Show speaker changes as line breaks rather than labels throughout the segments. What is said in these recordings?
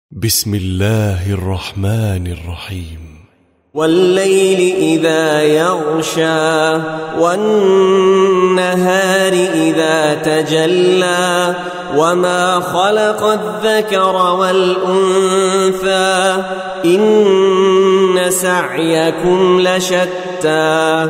بسم الله الرحمن الرحيم.
والليل إذا يغشى والنهار إذا تجلى وما خلق الذكر والأنثى إن سعيكم لشتى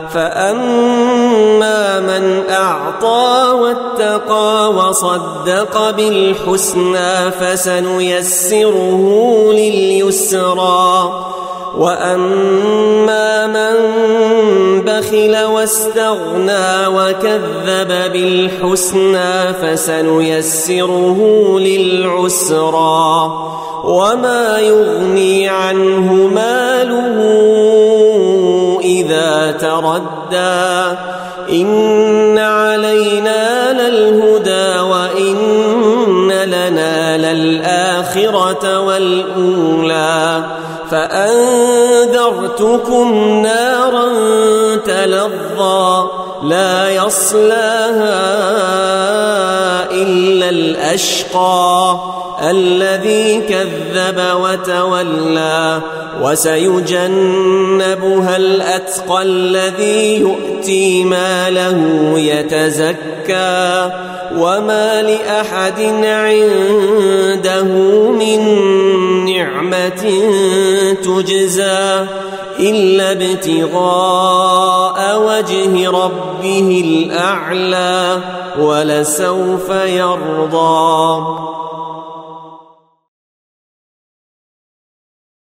فأما من أعطى واتقى وصدق بالحسنى فسنيسره لليسرى وأما من بخل واستغنى وكذب بالحسنى فسنيسره للعسرى وما يغني عنه ماله إذا تردى إن علينا للهدى وإن لنا للآخرة والأولى فأنذرتكم نارا تلظى لا يصلاها إلا الأشقى الذي كذب وتولى وسيجنبها الأتقى الذي يؤتي ماله يتزكى وما لأحد عنده من نعمة تجزى إلا ابتغاء وجه ربه الأعلى ولسوف يرضى.